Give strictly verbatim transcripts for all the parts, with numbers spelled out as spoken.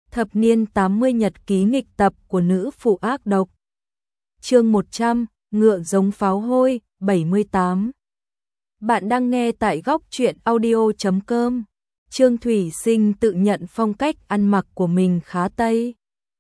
Thập niên tám mươi nhật ký nghịch tập của nữ phụ ác độc. Chương một trăm, ngựa giống pháo hôi, bảy mươi tám. Bạn đang nghe tại góc truyện audio chấm com. Trương Thủy Sinh tự nhận phong cách ăn mặc của mình khá Tây.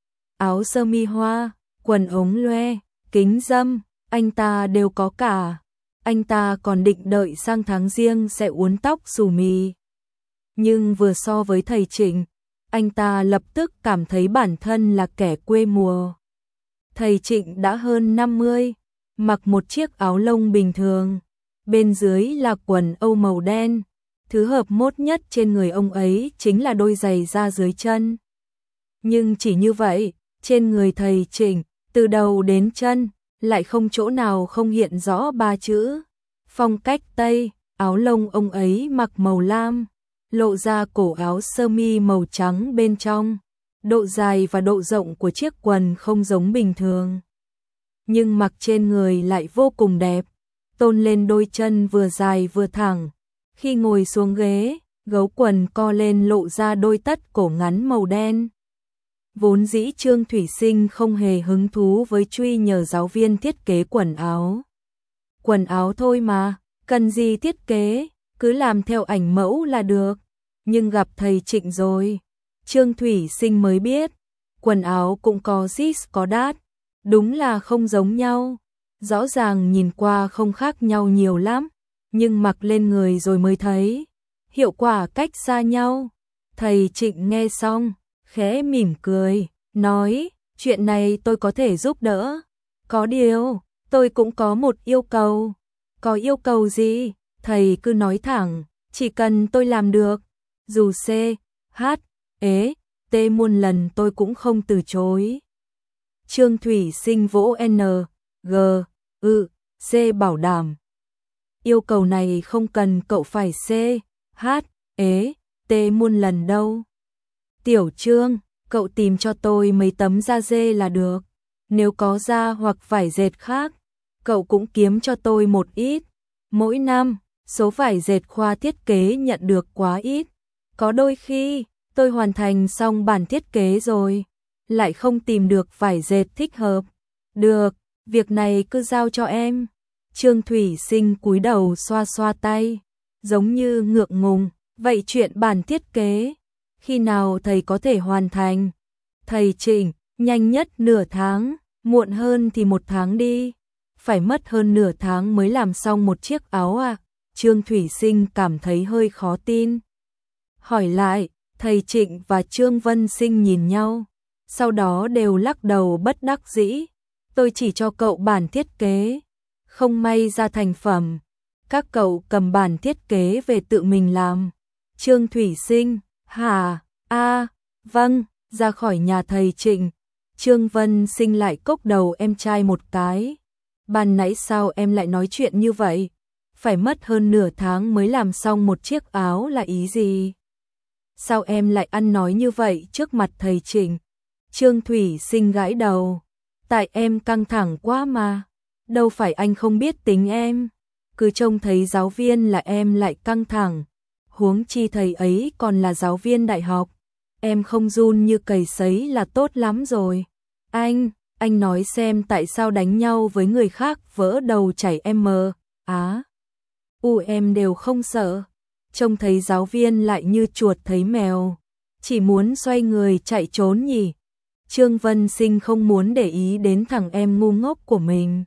Áo sơ mi hoa, quần ống loe, kính râm, anh ta đều có cả. Anh ta còn định đợi sang tháng riêng sẽ uốn tóc xù mì. Nhưng vừa so với thầy Trịnh, anh ta lập tức cảm thấy bản thân là kẻ quê mùa. Thầy Trịnh đã hơn năm mươi, mặc một chiếc áo lông bình thường, bên dưới là quần âu màu đen. Thứ hợp mốt nhất trên người ông ấy chính là đôi giày da dưới chân. Nhưng chỉ như vậy, trên người thầy Trịnh, từ đầu đến chân, lại không chỗ nào không hiện rõ ba chữ phong cách Tây. Áo lông ông ấy mặc màu lam, lộ ra cổ áo sơ mi màu trắng bên trong. Độ dài và độ rộng của chiếc quần không giống bình thường, nhưng mặc trên người lại vô cùng đẹp, tôn lên đôi chân vừa dài vừa thẳng. Khi ngồi xuống ghế, gấu quần co lên lộ ra đôi tất cổ ngắn màu đen. Vốn dĩ Trương Thủy Sinh không hề hứng thú với truy nhờ giáo viên thiết kế quần áo. Quần áo thôi mà, cần gì thiết kế, cứ làm theo ảnh mẫu là được. Nhưng gặp thầy Trịnh rồi, Trương Thủy Sinh mới biết, quần áo cũng có zis có đát, đúng là không giống nhau. Rõ ràng nhìn qua không khác nhau nhiều lắm, nhưng mặc lên người rồi mới thấy, hiệu quả cách xa nhau. Thầy Trịnh nghe xong, khẽ mỉm cười, nói, chuyện này tôi có thể giúp đỡ. Có điều, tôi cũng có một yêu cầu. Có yêu cầu gì? Thầy cứ nói thẳng, chỉ cần tôi làm được. Dù C, H, E, T muôn lần tôi cũng không từ chối. Trương Thủy Sinh vỗ N, G, ư, C bảo đảm. Yêu cầu này không cần cậu phải C, H, E, T muôn lần đâu. Tiểu Trương, cậu tìm cho tôi mấy tấm da dê là được. Nếu có da hoặc vải dệt khác, cậu cũng kiếm cho tôi một ít. Mỗi năm, số vải dệt khoa thiết kế nhận được quá ít. Có đôi khi, tôi hoàn thành xong bản thiết kế rồi, lại không tìm được vải dệt thích hợp. Được, việc này cứ giao cho em. Trương Thủy Sinh cúi đầu xoa xoa tay, giống như ngượng ngùng. Vậy chuyện bản thiết kế, khi nào thầy có thể hoàn thành? Thầy Trịnh, nhanh nhất nửa tháng, muộn hơn thì một tháng đi. Phải mất hơn nửa tháng mới làm xong một chiếc áo à? Trương Thủy Sinh cảm thấy hơi khó tin. Hỏi lại, thầy Trịnh và Trương Vân Sinh nhìn nhau, sau đó đều lắc đầu bất đắc dĩ. Tôi chỉ cho cậu bản thiết kế, không may ra thành phẩm. Các cậu cầm bản thiết kế về tự mình làm. Trương Thủy Sinh, hả? A, vâng, ra khỏi nhà thầy Trịnh. Trương Vân Sinh lại cốc đầu em trai một cái. Ban nãy sao em lại nói chuyện như vậy? Phải mất hơn nửa tháng mới làm xong một chiếc áo là ý gì? Sao em lại ăn nói như vậy trước mặt thầy Trịnh? Trương Thủy Sinh gãi đầu. Tại em căng thẳng quá mà. Đâu phải anh không biết tính em. Cứ trông thấy giáo viên là em lại căng thẳng. Huống chi thầy ấy còn là giáo viên đại học. Em không run như cầy sấy là tốt lắm rồi. Anh, anh nói xem tại sao đánh nhau với người khác vỡ đầu chảy em mờ. Á, u em đều không sợ. Trông thấy giáo viên lại như chuột thấy mèo, chỉ muốn xoay người chạy trốn nhỉ. Trương Vân Sinh không muốn để ý đến thằng em ngu ngốc của mình,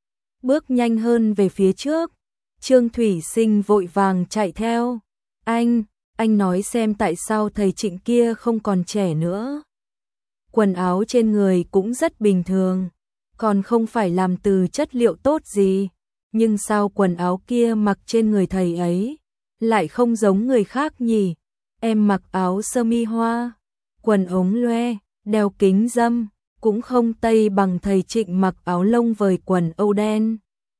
bước nhanh hơn về phía trước. Trương Thủy Sinh vội vàng chạy theo. Anh, anh nói xem tại sao thầy Trịnh kia không còn trẻ nữa. Quần áo trên người cũng rất bình thường, còn không phải làm từ chất liệu tốt gì. Nhưng sao quần áo kia mặc trên người thầy ấy lại không giống người khác nhỉ? Em mặc áo sơ mi hoa, quần ống loe, đeo kính râm, cũng không Tây bằng thầy Trịnh mặc áo lông vời quần âu đen.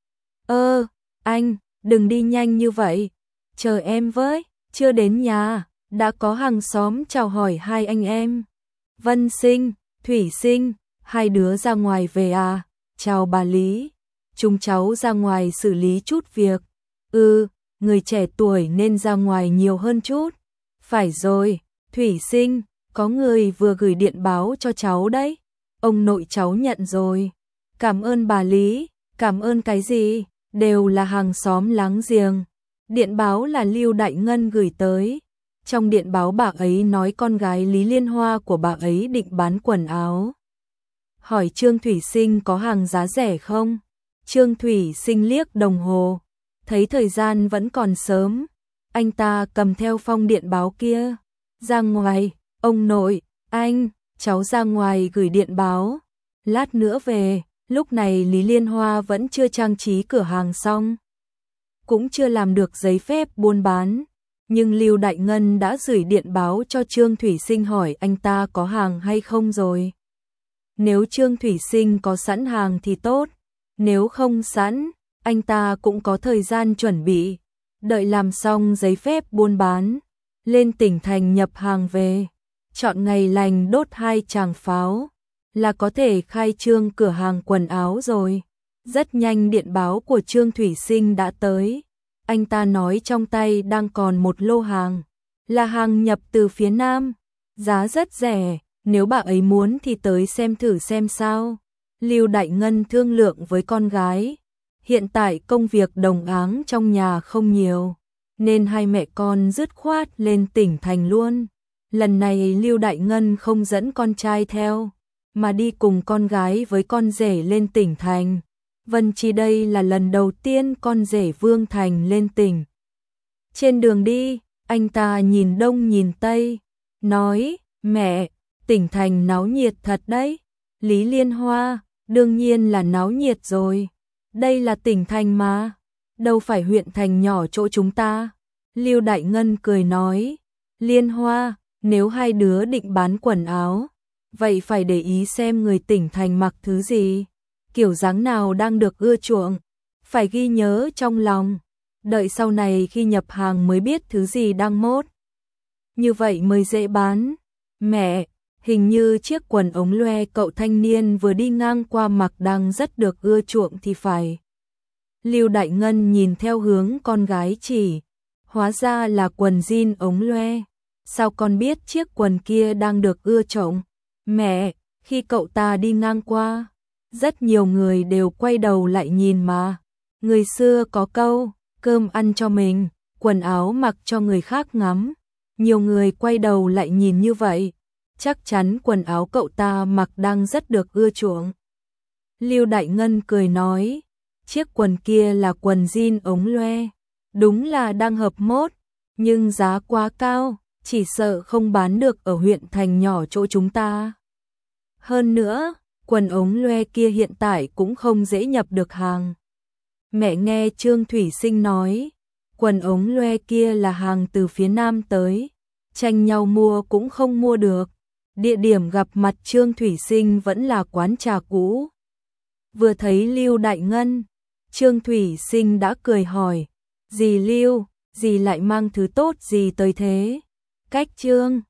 Ơ, anh, đừng đi nhanh như vậy, chờ em với. Chưa đến nhà, đã có hàng xóm chào hỏi hai anh em. Vân Sinh, Thủy Sinh, hai đứa ra ngoài về à? Chào bà Lý, chúng cháu ra ngoài xử lý chút việc. Ừ, người trẻ tuổi nên ra ngoài nhiều hơn chút. Phải rồi, Thủy Sinh, có người vừa gửi điện báo cho cháu đấy. Ông nội cháu nhận rồi. Cảm ơn bà Lý, cảm ơn cái gì, đều là hàng xóm láng giềng. Điện báo là Lưu Đại Ngân gửi tới. Trong điện báo bà ấy nói con gái Lý Liên Hoa của bà ấy định bán quần áo. Hỏi Trương Thủy Sinh có hàng giá rẻ không? Trương Thủy Sinh liếc đồng hồ, thấy thời gian vẫn còn sớm. Anh ta cầm theo phong điện báo kia. Ra ngoài, ông nội, anh, cháu ra ngoài gửi điện báo. Lát nữa về, lúc này Lý Liên Hoa vẫn chưa trang trí cửa hàng xong. Cũng chưa làm được giấy phép buôn bán. Nhưng Lưu Đại Ngân đã gửi điện báo cho Trương Thủy Sinh hỏi anh ta có hàng hay không rồi. Nếu Trương Thủy Sinh có sẵn hàng thì tốt. Nếu không sẵn, anh ta cũng có thời gian chuẩn bị. Đợi làm xong giấy phép buôn bán, lên tỉnh thành nhập hàng về. Chọn ngày lành đốt hai tràng pháo, là có thể khai trương cửa hàng quần áo rồi. Rất nhanh điện báo của Trương Thủy Sinh đã tới. Anh ta nói trong tay đang còn một lô hàng, là hàng nhập từ phía Nam, giá rất rẻ, nếu bà ấy muốn thì tới xem thử xem sao. Lưu Đại Ngân thương lượng với con gái, hiện tại công việc đồng áng trong nhà không nhiều, nên hai mẹ con dứt khoát lên tỉnh thành luôn. Lần này Lưu Đại Ngân không dẫn con trai theo, mà đi cùng con gái với con rể lên tỉnh thành. Vân Chi đây là lần đầu tiên con rể Vương Thành lên tỉnh. Trên đường đi, anh ta nhìn đông nhìn tây, nói, mẹ, tỉnh thành náo nhiệt thật đấy. Lý Liên Hoa, đương nhiên là náo nhiệt rồi. Đây là tỉnh thành mà, đâu phải huyện thành nhỏ chỗ chúng ta. Lưu Đại Ngân cười nói, Liên Hoa, nếu hai đứa định bán quần áo, vậy phải để ý xem người tỉnh thành mặc thứ gì, kiểu dáng nào đang được ưa chuộng, phải ghi nhớ trong lòng, đợi sau này khi nhập hàng mới biết thứ gì đang mốt. Như vậy mới dễ bán. Mẹ, hình như chiếc quần ống loe cậu thanh niên vừa đi ngang qua mặc đang rất được ưa chuộng thì phải. Lưu Đại Ngân nhìn theo hướng con gái chỉ, hóa ra là quần jean ống loe. Sao con biết chiếc quần kia đang được ưa chuộng? Mẹ, khi cậu ta đi ngang qua, rất nhiều người đều quay đầu lại nhìn mà. Người xưa có câu, cơm ăn cho mình, quần áo mặc cho người khác ngắm. Nhiều người quay đầu lại nhìn như vậy, chắc chắn quần áo cậu ta mặc đang rất được ưa chuộng. Lưu Đại Ngân cười nói, chiếc quần kia là quần jean ống loe, đúng là đang hợp mốt, nhưng giá quá cao, chỉ sợ không bán được ở huyện thành nhỏ chỗ chúng ta. Hơn nữa, quần ống loe kia hiện tại cũng không dễ nhập được hàng. Mẹ nghe Trương Thủy Sinh nói, quần ống loe kia là hàng từ phía Nam tới, tranh nhau mua cũng không mua được. Địa điểm gặp mặt Trương Thủy Sinh vẫn là quán trà cũ. Vừa thấy Lưu Đại Ngân, Trương Thủy Sinh đã cười hỏi, dì Lưu, dì lại mang thứ tốt gì tới thế? Cách Trương